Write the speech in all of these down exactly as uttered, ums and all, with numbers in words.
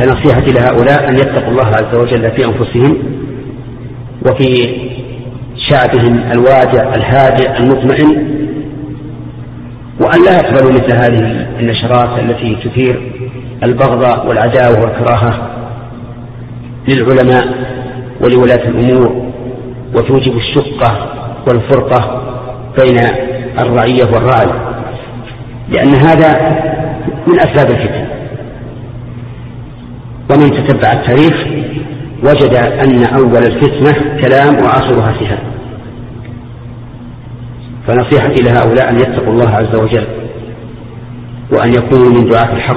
فنصيحتي لهؤلاء أن يتقوا الله عز وجل في أنفسهم وفي شعبهم الوادع الهادئ المطمئن، وأن لا يقبلوا مثل هذه النشرات التي تثير البغضاء والعداوة والكراهة للعلماء ولولاة الأمور، وتوجب الشقة والفرقة بين الرعية والراعي، لأن هذا من أسباب الفتن. ومن تتبع التاريخ وجد أن أول الفتنة كلام وآخرها سهام. فنصيحتي لهؤلاء أن يتقوا الله عز وجل وأن يكونوا من دعاة الحق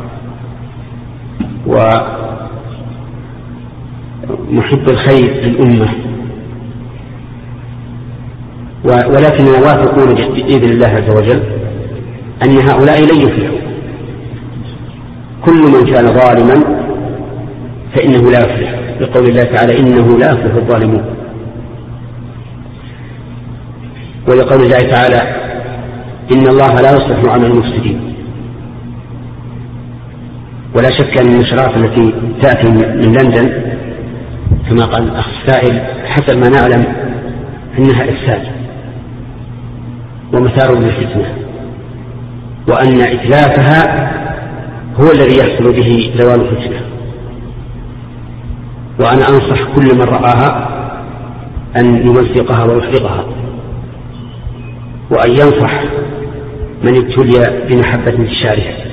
ومحب الخير للأمة، ولكننا واثقون بإذن الله عز وجل أن هؤلاء لن يفلحوا. كل من كان ظالما فإنه لا يفلح، لقول الله تعالى إنه لا يفلح الظالمون، ولقول الله تعالى إن الله لا يصلح عمل المفسدين. ولا شك أن النشرات التي تأتي من لندن كما قال الأخ السائل حسب ما نعلم أنها إفساد ومثار للفتنة، وأن إتلافها هو الذي يحصل به زوال الفتنة. وأنا أنصح كل من رآها أن يمزقها ويحرقها، وأن ينصح من ابتلي بمحبة انتشارها.